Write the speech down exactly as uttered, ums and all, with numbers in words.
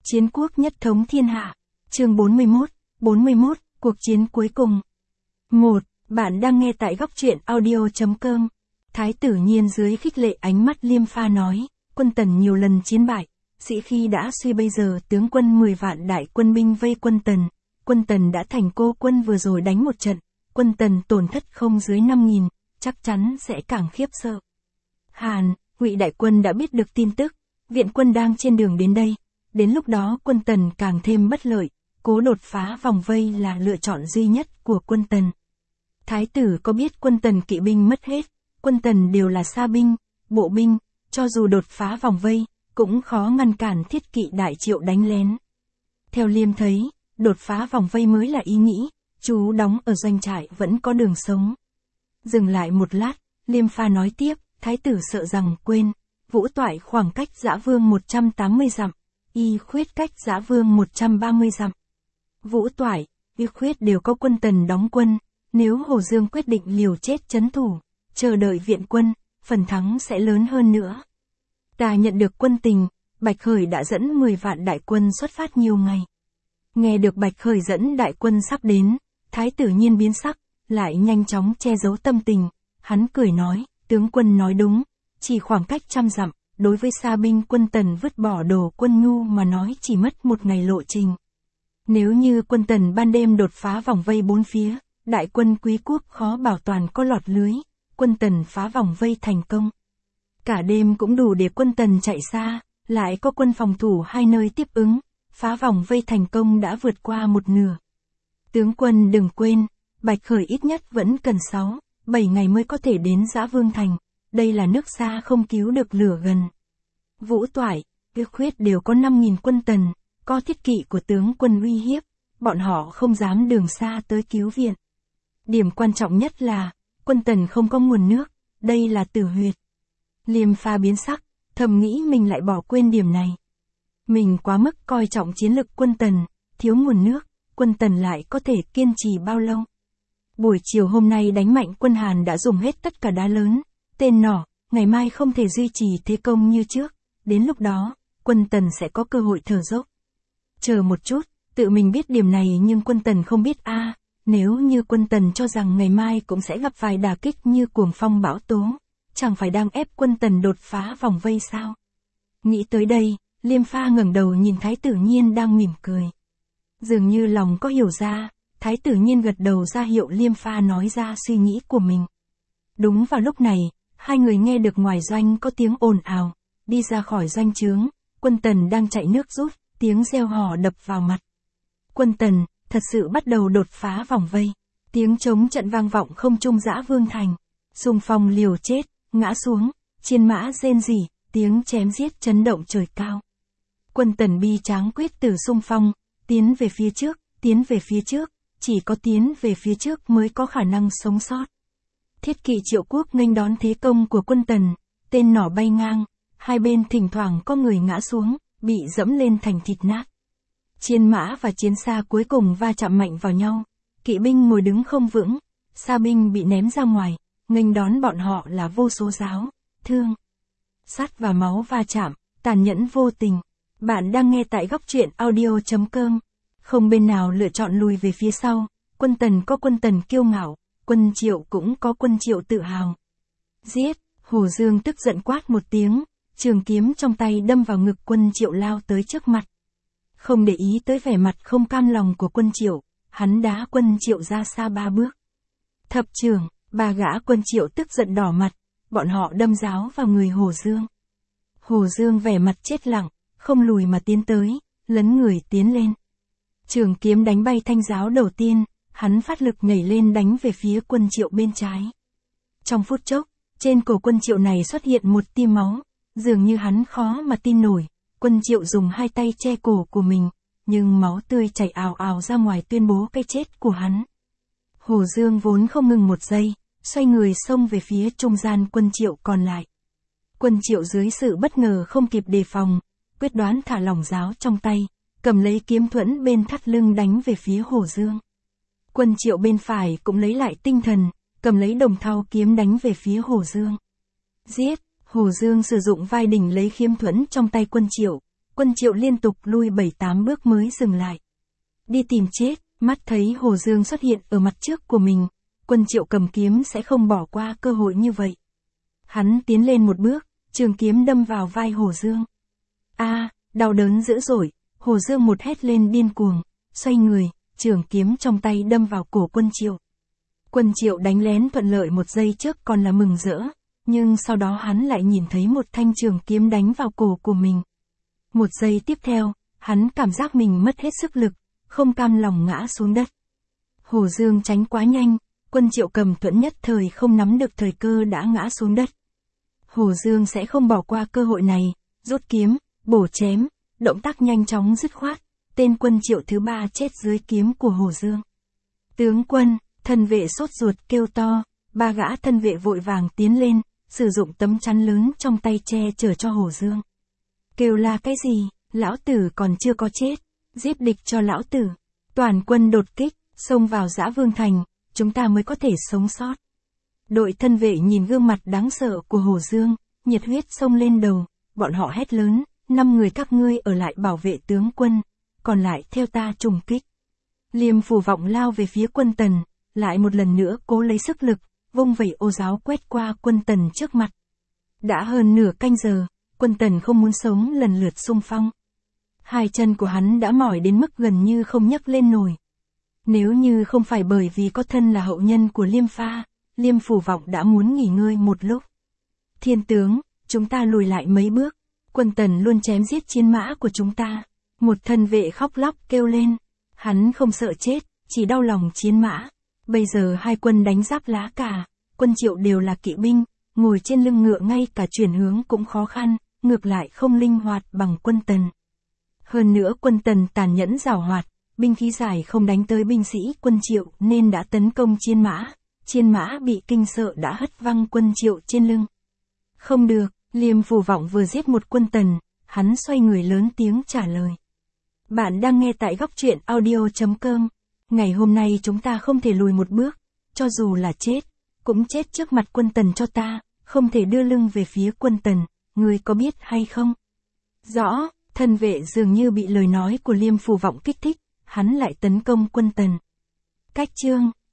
Chiến quốc nhất thống thiên hạ. Chương bốn mươi mốt, bốn mươi mốt, cuộc chiến cuối cùng. một. Bạn đang nghe tại góc truyện audio chấm com. Thái tử Nhiên dưới khích lệ ánh mắt Liêm Pha nói, quân Tần nhiều lần chiến bại, sĩ khi đã suy bây giờ tướng quân mười vạn đại quân binh vây quân Tần. Quân Tần đã thành cô quân vừa rồi đánh một trận, quân Tần tổn thất không dưới năm nghìn, chắc chắn sẽ càng khiếp sợ. Hàn, Ngụy đại quân đã biết được tin tức, viện quân đang trên đường đến đây. Đến lúc đó quân Tần càng thêm bất lợi, cố đột phá vòng vây là lựa chọn duy nhất của quân Tần. Thái tử có biết quân Tần kỵ binh mất hết, quân Tần đều là sa binh, bộ binh, cho dù đột phá vòng vây, cũng khó ngăn cản Thiết Kỵ đại triệu đánh lén. Theo Liêm thấy, đột phá vòng vây mới là ý nghĩ, chú đóng ở doanh trại vẫn có đường sống. Dừng lại một lát, Liêm Pha nói tiếp, thái tử sợ rằng quên, Vũ Toại khoảng cách Dã Vương một trăm tám mươi dặm, Y Khuyết cách Dã Vương một trăm ba mươi dặm. Vũ Toại, Y Khuyết đều có quân Tần đóng quân, nếu Hồ Dương quyết định liều chết trấn thủ, chờ đợi viện quân, phần thắng sẽ lớn hơn nữa. Ta nhận được quân tình, Bạch Khởi đã dẫn mười vạn đại quân xuất phát nhiều ngày. Nghe được Bạch Khởi dẫn đại quân sắp đến, Thái tử Nhiên biến sắc, lại nhanh chóng che giấu tâm tình, hắn cười nói, tướng quân nói đúng, chỉ khoảng cách trăm dặm, đối với sa binh quân Tần vứt bỏ đồ quân nhu mà nói chỉ mất một ngày lộ trình. Nếu như quân Tần ban đêm đột phá vòng vây bốn phía, đại quân Quý quốc khó bảo toàn có lọt lưới, quân Tần phá vòng vây thành công. Cả đêm cũng đủ để quân Tần chạy xa, lại có quân phòng thủ hai nơi tiếp ứng, phá vòng vây thành công đã vượt qua một nửa. Tướng quân đừng quên, Bạch Khởi ít nhất vẫn cần sáu, bảy ngày mới có thể đến Dã Vương thành, đây là nước xa không cứu được lửa gần. Vũ Toại, Y Khuyết đều có năm nghìn quân Tần, có thiết kỵ của tướng quân uy hiếp, bọn họ không dám đường xa tới cứu viện. Điểm quan trọng nhất là, quân Tần không có nguồn nước, đây là tử huyệt. Liêm Pha biến sắc, thầm nghĩ mình lại bỏ quên điểm này. Mình quá mức coi trọng chiến lực quân Tần, thiếu nguồn nước, quân Tần lại có thể kiên trì bao lâu. Buổi chiều hôm nay đánh mạnh quân Hàn đã dùng hết tất cả đá lớn, tên nỏ, ngày mai không thể duy trì thế công như trước, đến lúc đó, quân Tần sẽ có cơ hội thở dốc. Chờ một chút, tự mình biết điểm này nhưng quân Tần không biết a. À, nếu như quân Tần cho rằng ngày mai cũng sẽ gặp vài đả kích như cuồng phong bão tố, chẳng phải đang ép quân Tần đột phá vòng vây sao? Nghĩ tới đây, Liêm Pha ngẩng đầu nhìn Thái tử Nhiên đang mỉm cười. Dường như lòng có hiểu ra, Thái tử Nhiên gật đầu ra hiệu Liêm Pha nói ra suy nghĩ của mình. Đúng vào lúc này, hai người nghe được ngoài doanh có tiếng ồn ào, đi ra khỏi doanh trướng, quân Tần đang chạy nước rút, tiếng reo hò đập vào mặt. Quân Tần, thật sự bắt đầu đột phá vòng vây, tiếng trống trận vang vọng không trung Dã Vương thành, xung phong liều chết, ngã xuống, chiến mã rên rỉ, tiếng chém giết chấn động trời cao. Quân Tần bi tráng quyết tử xung phong, tiến về phía trước, tiến về phía trước, chỉ có tiến về phía trước mới có khả năng sống sót. Thiết Kỵ Triệu Quốc nghênh đón thế công của quân Tần, tên nỏ bay ngang, hai bên thỉnh thoảng có người ngã xuống, bị dẫm lên thành thịt nát. Chiến mã và chiến xa cuối cùng va chạm mạnh vào nhau, kỵ binh ngồi đứng không vững, sa binh bị ném ra ngoài, nghênh đón bọn họ là vô số giáo, thương, sắt và máu va chạm, tàn nhẫn vô tình. Bạn đang nghe tại góc truyện audio chấm com. Không bên nào lựa chọn lùi về phía sau, quân Tần có quân Tần kiêu ngạo, quân Triệu cũng có quân Triệu tự hào. Giết, Hồ Dương tức giận quát một tiếng, trường kiếm trong tay đâm vào ngực quân Triệu lao tới trước mặt. Không để ý tới vẻ mặt không cam lòng của quân Triệu, hắn đá quân Triệu ra xa ba bước. Thập trưởng, ba gã quân Triệu tức giận đỏ mặt, bọn họ đâm giáo vào người Hồ Dương. Hồ Dương vẻ mặt chết lặng, không lùi mà tiến tới, lấn người tiến lên. Trường kiếm đánh bay thanh giáo đầu tiên, hắn phát lực nhảy lên đánh về phía quân Triệu bên trái. Trong phút chốc, trên cổ quân Triệu này xuất hiện một tia máu, dường như hắn khó mà tin nổi, quân Triệu dùng hai tay che cổ của mình, nhưng máu tươi chảy ào ào ra ngoài tuyên bố cái chết của hắn. Hồ Dương vốn không ngừng một giây, xoay người xông về phía trung gian quân Triệu còn lại. Quân Triệu dưới sự bất ngờ không kịp đề phòng, quyết đoán thả lỏng giáo trong tay, cầm lấy kiếm thuẫn bên thắt lưng đánh về phía Hồ Dương. Quân Triệu bên phải cũng lấy lại tinh thần, cầm lấy đồng thau kiếm đánh về phía Hồ Dương. Giết, Hồ Dương sử dụng vai đỉnh lấy kiếm thuẫn trong tay quân Triệu, Quân Triệu liên tục lui bảy tám bước mới dừng lại. Đi tìm chết, mắt thấy Hồ Dương xuất hiện ở mặt trước của mình, Quân Triệu cầm kiếm sẽ không bỏ qua cơ hội như vậy. Hắn tiến lên một bước, trường kiếm đâm vào vai Hồ Dương. A, đau đớn dữ dội, Hồ Dương một hét lên điên cuồng, xoay người, trường kiếm trong tay đâm vào cổ Quân Triệu. Quân Triệu đánh lén thuận lợi một giây trước còn là mừng rỡ, nhưng sau đó hắn lại nhìn thấy một thanh trường kiếm đánh vào cổ của mình. Một giây tiếp theo, hắn cảm giác mình mất hết sức lực, không cam lòng ngã xuống đất. Hồ Dương tránh quá nhanh, Quân Triệu cầm thuẫn nhất thời không nắm được thời cơ đã ngã xuống đất. Hồ Dương sẽ không bỏ qua cơ hội này, rút kiếm, bổ chém, động tác nhanh chóng dứt khoát, tên Quân Triệu thứ ba chết dưới kiếm của Hồ Dương. Tướng quân, thân vệ sốt ruột kêu to, ba gã thân vệ vội vàng tiến lên, sử dụng tấm chắn lớn trong tay che chở cho Hồ Dương. Kêu là cái gì, lão tử còn chưa có chết, giết địch cho lão tử. Toàn quân đột kích, xông vào Dã Vương Thành, chúng ta mới có thể sống sót. Đội thân vệ nhìn gương mặt đáng sợ của Hồ Dương, nhiệt huyết xông lên đầu, bọn họ hét lớn, năm người các ngươi ở lại bảo vệ tướng quân, còn lại theo ta trùng kích. Liêm Phù Vọng lao về phía Quân Tần, lại một lần nữa cố lấy sức lực, vung vẩy ô giáo quét qua Quân Tần trước mặt. Đã hơn nửa canh giờ, Quân Tần không muốn sống lần lượt xung phong. Hai chân của hắn đã mỏi đến mức gần như không nhấc lên nổi. Nếu như không phải bởi vì có thân là hậu nhân của Liêm Pha, Liêm Phù Vọng đã muốn nghỉ ngơi một lúc. Thiên tướng, chúng ta lùi lại mấy bước, Quân Tần luôn chém giết chiến mã của chúng ta. Một thân vệ khóc lóc kêu lên, hắn không sợ chết, chỉ đau lòng chiến mã. Bây giờ hai quân đánh giáp lá cả, Quân Triệu đều là kỵ binh, ngồi trên lưng ngựa ngay cả chuyển hướng cũng khó khăn, ngược lại không linh hoạt bằng Quân Tần. Hơn nữa Quân Tần tàn nhẫn giảo hoạt, binh khí dài không đánh tới binh sĩ Quân Triệu nên đã tấn công chiến mã, chiến mã bị kinh sợ đã hất văng Quân Triệu trên lưng. Không được, Liêm Phù Vọng vừa giết một Quân Tần, hắn xoay người lớn tiếng trả lời. Bạn đang nghe tại góc truyện audio chấm com. Ngày hôm nay chúng ta không thể lùi một bước, cho dù là chết, cũng chết trước mặt Quân Tần cho ta, không thể đưa lưng về phía Quân Tần, ngươi có biết hay không? Rõ, thân vệ dường như bị lời nói của Liêm Phù Vọng kích thích, hắn lại tấn công Quân Tần. Cách chương